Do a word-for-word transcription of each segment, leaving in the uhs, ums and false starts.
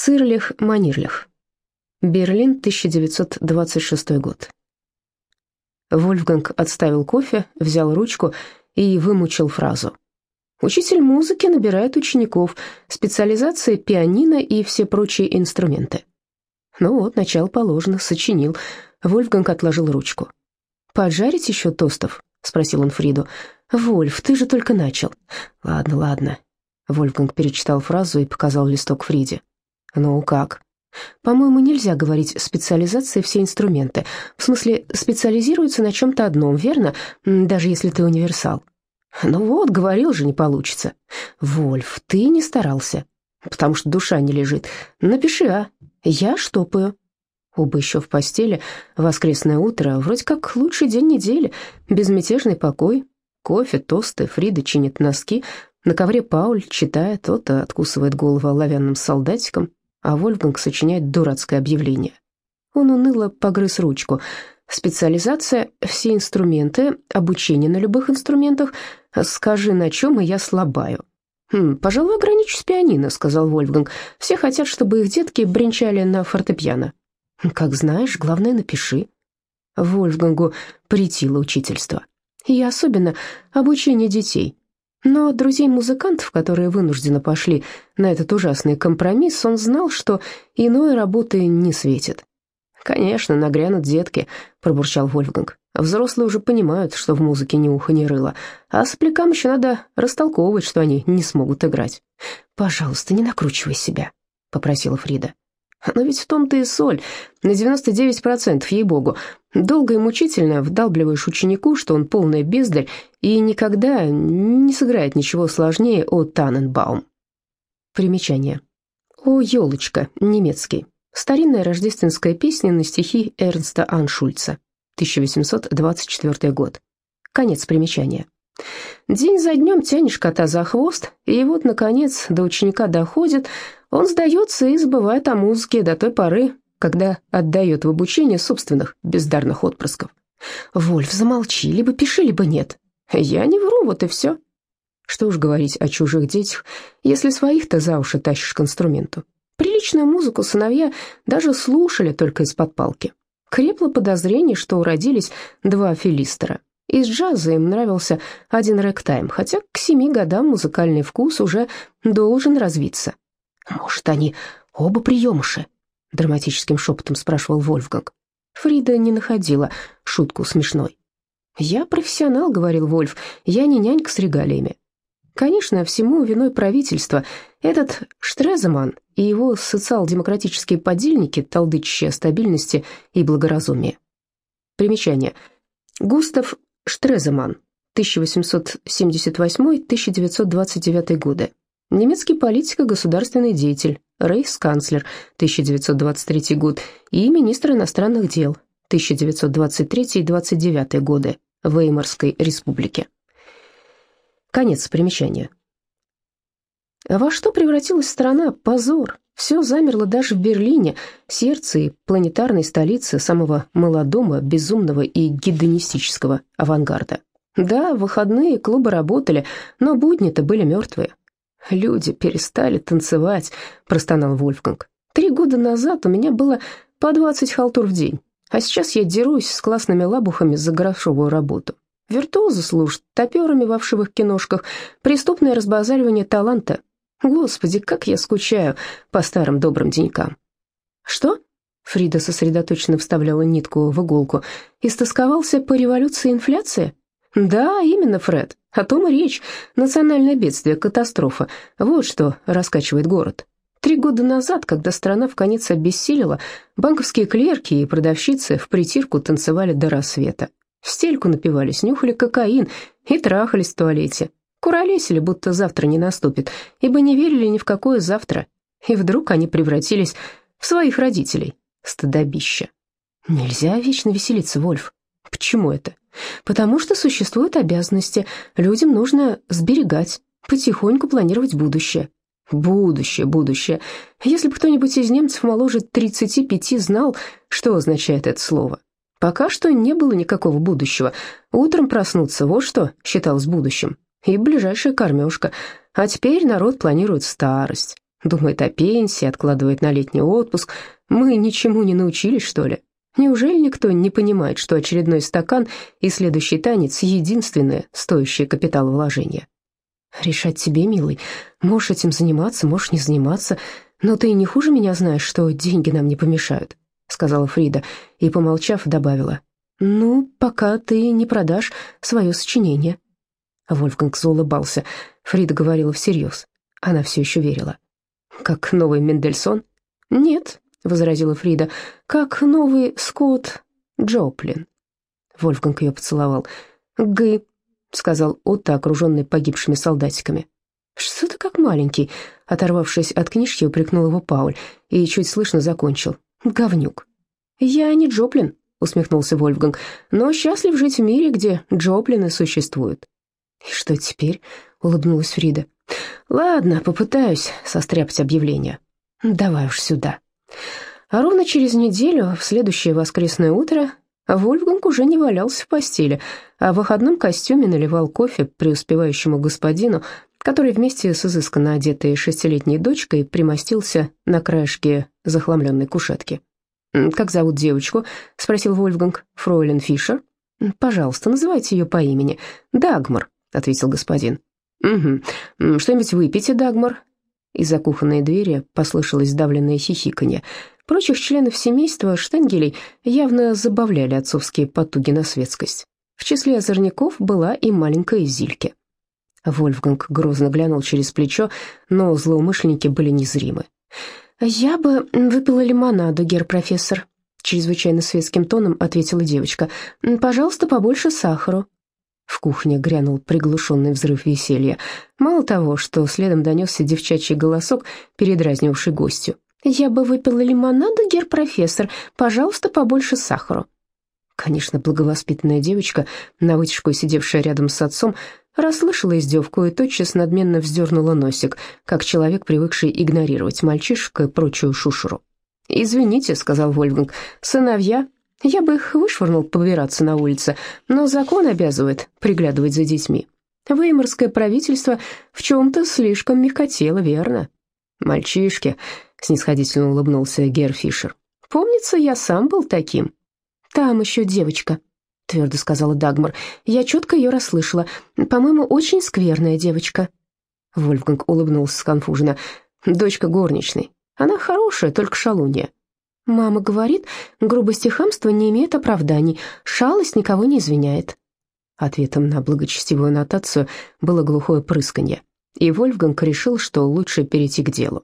Сырлих Манирлих. Берлин, тысяча девятьсот двадцать шестой год. Вольфганг отставил кофе, взял ручку и вымучил фразу. Учитель музыки набирает учеников, специализация пианино и все прочие инструменты. Ну вот, начало положено, сочинил. Вольфганг отложил ручку. «Поджарить еще тостов?» — спросил он Фриду. «Вольф, ты же только начал». «Ладно, ладно». Вольфганг перечитал фразу и показал листок Фриде. «Ну, как?» «По-моему, нельзя говорить специализация все инструменты. В смысле, специализируются на чем-то одном, верно? Даже если ты универсал». «Ну вот, говорил же, не получится». «Вольф, ты не старался, потому что душа не лежит. Напиши, а? Я штопаю». Оба еще в постели. Воскресное утро, вроде как лучший день недели. Безмятежный покой. Кофе, тосты, Фрида чинит носки. На ковре Пауль читает, тот откусывает голову оловянным солдатиком, а Вольфганг сочиняет дурацкое объявление. Он уныло погрыз ручку. «Специализация, все инструменты, обучение на любых инструментах. Скажи, на чем, и я слабаю». «Хм, «Пожалуй, ограничусь пианино», — сказал Вольфганг. «Все хотят, чтобы их детки бренчали на фортепиано». «Как знаешь, главное, напиши». Вольфгангу претило учительство. И особенно обучение детей. Но от друзей-музыкантов, которые вынужденно пошли на этот ужасный компромисс, он знал, что иной работы не светит. «Конечно, нагрянут детки», — пробурчал Вольфганг. «Взрослые уже понимают, что в музыке ни уха, ни рыла, а соплякам еще надо растолковывать, что они не смогут играть». «Пожалуйста, не накручивай себя», — попросила Фрида. «Но ведь в том-то и соль, на девяносто девять процентов, ей-богу. Долго и мучительно вдалбливаешь ученику, что он полная бездарь и никогда не сыграет ничего сложнее о Таненбаум». Примечание. «О, елочка», немецкий. Старинная рождественская песня на стихи Эрнста Аншульца, тысяча восемьсот двадцать четвёртый год. Конец примечания. День за днем тянешь кота за хвост, и вот, наконец, до ученика доходит, он сдается и забывает о музыке до той поры, когда отдает в обучение собственных бездарных отпрысков. «Вольф, замолчи, либо пиши, либо нет». «Я не вру, вот и все». Что уж говорить о чужих детях, если своих-то за уши тащишь к инструменту. Приличную музыку сыновья даже слушали только из-под палки. Крепло подозрение, что уродились два филистера. Из джаза им нравился один рэктайм, хотя к семи годам музыкальный вкус уже должен развиться. «Может, они оба приемыши?» — драматическим шепотом спрашивал Вольфганг. Фрида не находила шутку смешной. «Я профессионал», — говорил Вольф, — «я не нянька с регалиями». Конечно, всему виной правительство. Этот Штреземан и его социал-демократические подельники, толдычащие о стабильности и благоразумии. Примечание. Густав Штреземан, тысяча восемьсот семьдесят восьмой — тысяча девятьсот двадцать девятый годы. Немецкий политик и государственный деятель, рейхсканцлер, тысяча девятьсот двадцать третий год, и министр иностранных дел, тысяча девятьсот двадцать третий — двадцать девятый годы, Веймарской республики. Конец примечания. Во что превратилась страна? Позор. Все замерло даже в Берлине, сердце и планетарной столице самого молодого, безумного и гедонистического авангарда. Да, в выходные клубы работали, но будни-то были мертвые. «Люди перестали танцевать», — простонал Вольфганг. «Три года назад у меня было по двадцать халтур в день, а сейчас я дерусь с классными лабухами за грошовую работу. Виртуозы служат топерами во вшивых киношках, преступное разбазаривание таланта. Господи, как я скучаю по старым добрым денькам». «Что?» — Фрида сосредоточенно вставляла нитку в иголку. «Истосковался по революции и инфляции?» «Да, именно, Фред. О том и речь. Национальное бедствие, катастрофа. Вот что раскачивает город. Три года назад, когда страна вконец обессилила, банковские клерки и продавщицы в притирку танцевали до рассвета. В стельку напивались, нюхали кокаин и трахались в туалете. Куролесили, будто завтра не наступит, ибо не верили ни в какое завтра. И вдруг они превратились в своих родителей. Стыдобище. Нельзя вечно веселиться, Вольф. Почему это? Потому что существуют обязанности. Людям нужно сберегать, потихоньку планировать будущее. Будущее, будущее. Если бы кто-нибудь из немцев моложе тридцати пяти знал, что означает это слово. Пока что не было никакого будущего. Утром проснуться, вот что считалось будущим. И ближайшая кормежка. А теперь народ планирует старость. Думает о пенсии, откладывает на летний отпуск. Мы ничему не научились, что ли? Неужели никто не понимает, что очередной стакан и следующий танец — единственное стоящее капиталовложение? Решать тебе, милый. Можешь этим заниматься, можешь не заниматься, но ты не хуже меня знаешь, что деньги нам не помешают, сказала Фрида и, помолчав, добавила: ну, пока ты не продашь свое сочинение. Вольфганг заулыбался. Фрида говорила всерьез. Она все еще верила. Как новый Мендельсон? Нет, возразила Фрида, как новый Скотт Джоплин. Вольфганг ее поцеловал. «Гы», — сказал Отто, окруженный погибшими солдатиками. «Что ты как маленький?» — оторвавшись от книжки, упрекнул его Пауль и чуть слышно закончил. «Говнюк». «Я не Джоплин», — усмехнулся Вольфганг, «но счастлив жить в мире, где Джоплины существуют». «И что теперь?» — улыбнулась Фрида. «Ладно, попытаюсь состряпать объявление. Давай уж сюда». А ровно через неделю, в следующее воскресное утро, Вольфганг уже не валялся в постели, а в выходном костюме наливал кофе преуспевающему господину, который вместе с изысканно одетой шестилетней дочкой примостился на краешке захламленной кушетки. «Как зовут девочку?» — спросил Вольфганг. «Фройлен Фишер?» «Пожалуйста, называйте ее по имени». «Дагмар», — ответил господин. «Угу. Что-нибудь выпейте, Дагмар?» Из-за кухонной двери послышалось сдавленное хихиканье. Прочих членов семейства Штенгелей явно забавляли отцовские потуги на светскость. В числе озорников была и маленькая Зильке. Вольфганг грозно глянул через плечо, но злоумышленники были незримы. «Я бы выпила лимонаду, герр-профессор», — чрезвычайно светским тоном ответила девочка. «Пожалуйста, побольше сахару». В кухне грянул приглушенный взрыв веселья. Мало того, что следом донесся девчачий голосок, передразнивавший гостью. «Я бы выпила лимонаду, герр-профессор. Пожалуйста, побольше сахару». Конечно, благовоспитанная девочка, на вытяжку сидевшая рядом с отцом, расслышала издевку и тотчас надменно вздернула носик, как человек, привыкший игнорировать мальчишек и прочую шушеру. «Извините», — сказал Вольфганг, — «сыновья. Я бы их вышвырнул побираться на улице, но закон обязывает приглядывать за детьми. Веймарское правительство в чем-то слишком мягкотело, верно?» «Мальчишки», — снисходительно улыбнулся Герр Фишер. «Помнится, я сам был таким». «Там еще девочка», — твердо сказала Дагмар. «Я четко ее расслышала. По-моему, очень скверная девочка». Вольфганг улыбнулся сконфуженно. «Дочка горничной. Она хорошая, только шалунья». «Мама говорит, грубость и хамство не имеют оправданий, шалость никого не извиняет». Ответом на благочестивую нотацию было глухое прысканье, и Вольфганг решил, что лучше перейти к делу.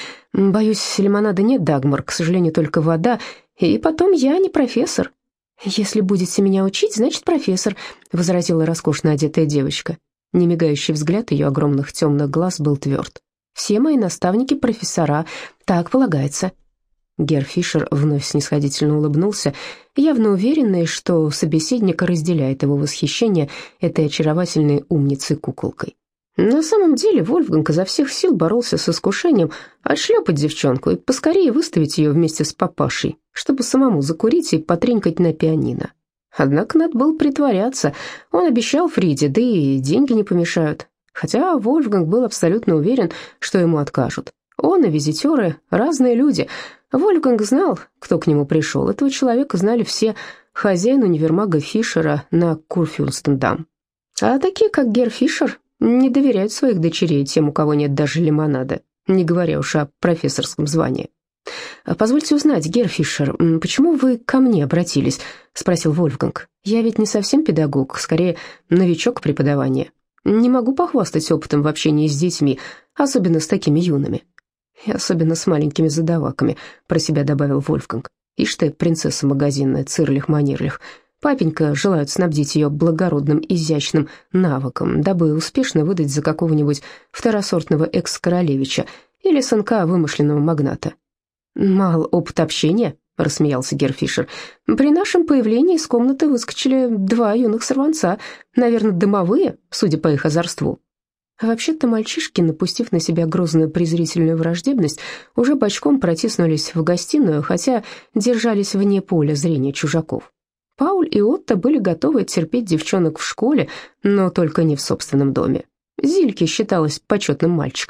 «Боюсь, лимонада нет, Дагмар, к сожалению, только вода, и потом я не профессор». «Если будете меня учить, значит, профессор», — возразила роскошно одетая девочка. Немигающий взгляд ее огромных темных глаз был тверд. «Все мои наставники профессора, так полагается». Герр Фишер вновь снисходительно улыбнулся, явно уверенный, что собеседник разделяет его восхищение этой очаровательной умницей-куколкой. На самом деле Вольфганг изо всех сил боролся с искушением отшлепать девчонку и поскорее выставить ее вместе с папашей, чтобы самому закурить и потренькать на пианино. Однако надо было притворяться. Он обещал Фриде, да и деньги не помешают. Хотя Вольфганг был абсолютно уверен, что ему откажут. Он и визитеры — разные люди. Вольфганг знал, кто к нему пришел. Этого человека знали все. Хозяин универмага Фишера на Курфюрстендам. А такие, как Герр Фишер, не доверяют своих дочерей тем, у кого нет даже лимонада, не говоря уж о профессорском звании. «Позвольте узнать, Герр Фишер, почему вы ко мне обратились?» — спросил Вольфганг. «Я ведь не совсем педагог, скорее новичок преподавания. Не могу похвастать опытом в общении с детьми, особенно с такими юными». «И особенно с маленькими задаваками», — про себя добавил Вольфганг. «Ишь ты, принцесса магазинная, цирлих-манирлих. Папенька желает снабдить ее благородным, изящным навыком, дабы успешно выдать за какого-нибудь второсортного экс-королевича или сынка вымышленного магната». «Мал опыт общения», — рассмеялся Герр Фишер. «При нашем появлении из комнаты выскочили два юных сорванца, наверное, домовые, судя по их озорству». Вообще-то мальчишки, напустив на себя грозную презрительную враждебность, уже бочком протиснулись в гостиную, хотя держались вне поля зрения чужаков. Пауль и Отто были готовы терпеть девчонок в школе, но только не в собственном доме. Зильке считалась почетным мальчиком.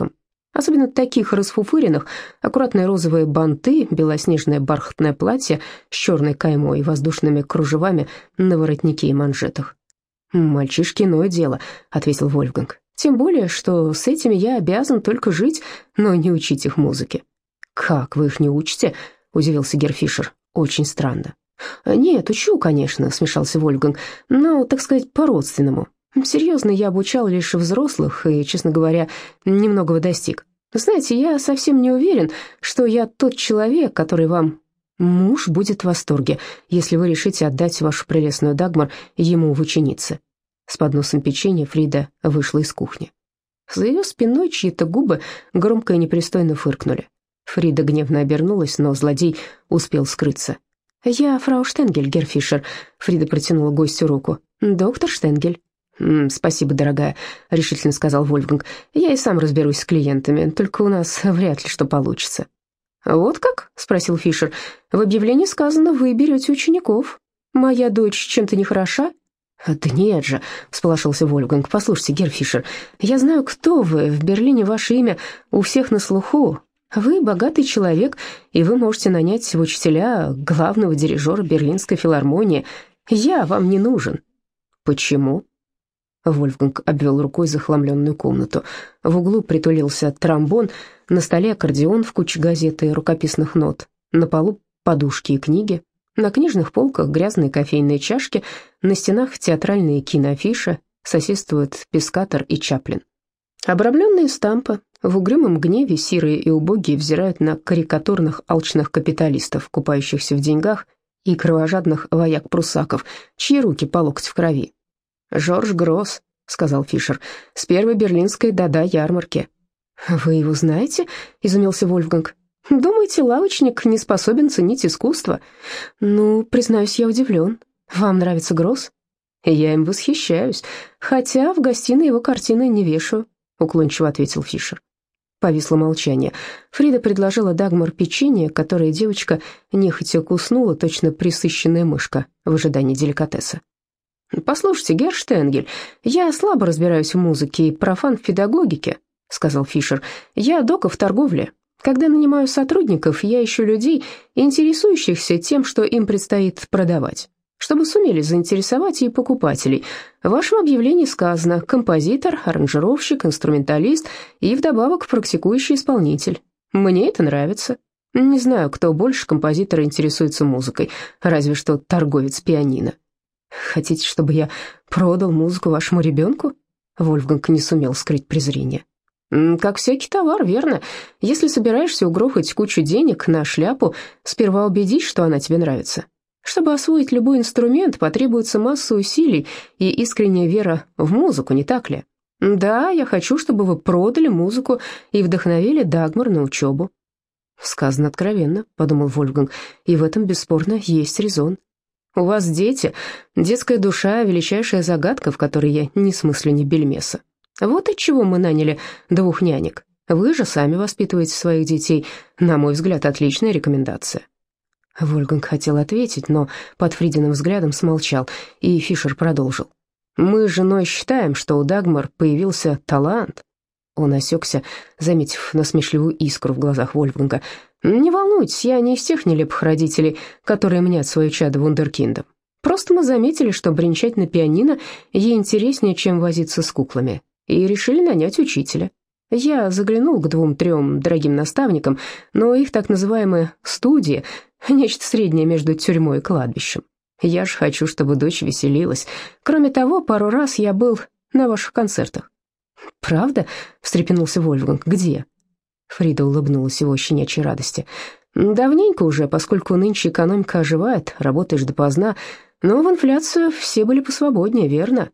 Особенно таких расфуфыренных, аккуратные розовые банты, белоснежное бархатное платье с черной каймой и воздушными кружевами на воротнике и манжетах. «Мальчишки, иное дело», — ответил Вольфганг. «Тем более, что с этими я обязан только жить, но не учить их музыке». «Как, вы их не учите?» — удивился Герр Фишер. «Очень странно». «Нет, учу, конечно», — смешался Вольфганг, «но, так сказать, по-родственному. Серьезно, я обучал лишь взрослых и, честно говоря, немногого достиг. Знаете, я совсем не уверен, что я тот человек, который вам... Муж будет в восторге, если вы решите отдать вашу прелестную Дагмар ему в ученицы». С подносом печенья Фрида вышла из кухни. За ее спиной чьи-то губы громко и непристойно фыркнули. Фрида гневно обернулась, но злодей успел скрыться. «Я фрау Штенгель, Герр Фишер», — Фрида протянула гостю руку. «Доктор Штенгель». «М, «Спасибо, дорогая», — решительно сказал Вольфганг. «Я и сам разберусь с клиентами, только у нас вряд ли что получится». «Вот как?» — спросил Фишер. «В объявлении сказано, вы берете учеников. Моя дочь чем-то не хороша?» «Да нет же», — всполошился Вольфганг. «Послушайте, Герр Фишер, я знаю, кто вы. В Берлине ваше имя у всех на слуху. Вы богатый человек, и вы можете нанять в учителя главного дирижера Берлинской филармонии. Я вам не нужен». «Почему?» Вольфганг обвел рукой захламленную комнату. В углу притулился тромбон, на столе аккордеон в куче газет и рукописных нот, на полу подушки и книги, на книжных полках грязные кофейные чашки, на стенах театральные киноафиши, соседствуют Пискатор и Чаплин. Обрамленные стампы в угрюмом гневе сирые и убогие взирают на карикатурных алчных капиталистов, купающихся в деньгах, и кровожадных вояк-прусаков, чьи руки по локоть в крови. «Жорж Гросс», — сказал Фишер, — «с первой берлинской да-да ярмарки». «Вы его знаете?» — изумился Вольфганг. «Думаете, лавочник не способен ценить искусство?» «Ну, признаюсь, я удивлен. Вам нравится Гросс?» «Я им восхищаюсь, хотя в гостиной его картины не вешаю», — уклончиво ответил Фишер. Повисло молчание. Фрида предложила Дагмар печенье, которое девочка нехотя куснула, точно присыщенная мышка, в ожидании деликатеса. «Послушайте, Герр Штенгель, я слабо разбираюсь в музыке и профан в педагогике», — сказал Фишер. «Я дока в торговле. Когда нанимаю сотрудников, я ищу людей, интересующихся тем, что им предстоит продавать, чтобы сумели заинтересовать и покупателей. В вашем объявлении сказано «композитор», «аранжировщик», «инструменталист» и вдобавок «практикующий исполнитель». Мне это нравится. Не знаю, кто больше композитора интересуется музыкой, разве что торговец пианино». «Хотите, чтобы я продал музыку вашему ребенку?» Вольфганг не сумел скрыть презрение. «Как всякий товар, верно? Если собираешься угрохать кучу денег на шляпу, сперва убедись, что она тебе нравится. Чтобы освоить любой инструмент, потребуется масса усилий и искренняя вера в музыку, не так ли? Да, я хочу, чтобы вы продали музыку и вдохновили Дагмар на учебу». «Сказано откровенно», — подумал Вольфганг, — «и в этом, бесспорно, есть резон. У вас дети, детская душа — величайшая загадка, в которой я не смыслю ни бельмеса. Вот отчего мы наняли двух нянек. Вы же сами воспитываете своих детей. На мой взгляд, отличная рекомендация». Вольфганг хотел ответить, но под Фридиным взглядом смолчал, и Фишер продолжил. «Мы с женой считаем, что у Дагмар появился талант». Он осекся, заметив насмешливую искру в глазах Вольфганга. «Не волнуйтесь, я не из тех нелепых родителей, которые мнят свое чадо вундеркиндом. Просто мы заметили, что бренчать на пианино ей интереснее, чем возиться с куклами, и решили нанять учителя. Я заглянул к двум-трем дорогим наставникам, но их так называемые «студии» — нечто среднее между тюрьмой и кладбищем. Я же хочу, чтобы дочь веселилась. Кроме того, пару раз я был на ваших концертах». «Правда?» — встрепенулся Вольфганг. «Где?» Фрида улыбнулась его щенячьей радости. «Давненько уже, поскольку нынче экономика оживает, работаешь допоздна, но в инфляцию все были посвободнее, верно?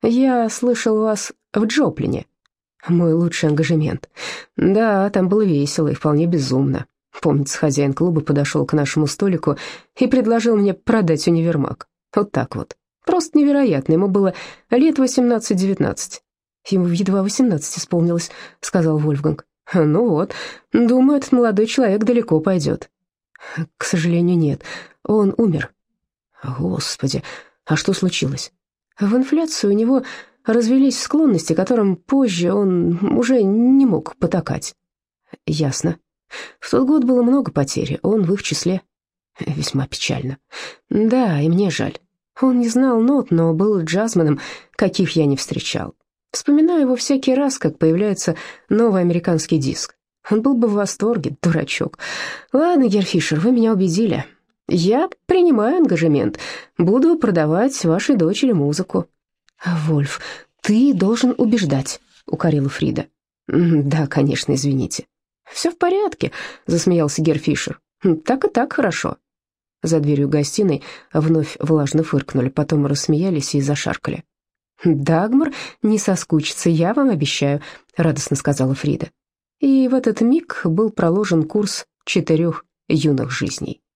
Я слышал вас в Джоплине». «Мой лучший ангажемент. Да, там было весело и вполне безумно. Помнится, хозяин клуба подошел к нашему столику и предложил мне продать универмаг. Вот так вот. Просто невероятно, ему было лет восемнадцать-девятнадцать». «Ему едва восемнадцать исполнилось», — сказал Вольфганг. «Ну вот, думаю, этот молодой человек далеко пойдет». «К сожалению, нет. Он умер». «Господи, а что случилось?» «В инфляцию у него развелись склонности, которым позже он уже не мог потакать. Ясно. В тот год было много потерь, он в их числе. Весьма печально. Да, и мне жаль. Он не знал нот, но был джазменом, каких я не встречал. Вспоминаю его всякий раз, как появляется новый американский диск. Он был бы в восторге, дурачок. Ладно, Герр Фишер, вы меня убедили. Я принимаю ангажемент. Буду продавать вашей дочери музыку. Вольф, ты должен убеждать, укорила Фрида. Да, конечно, извините. Все в порядке, засмеялся Герр Фишер. Так и так хорошо. За дверью гостиной вновь влажно фыркнули, потом рассмеялись и зашаркали. «Дагмар не соскучится, я вам обещаю», — радостно сказала Фрида. И в этот миг был проложен курс четырех юных жизней.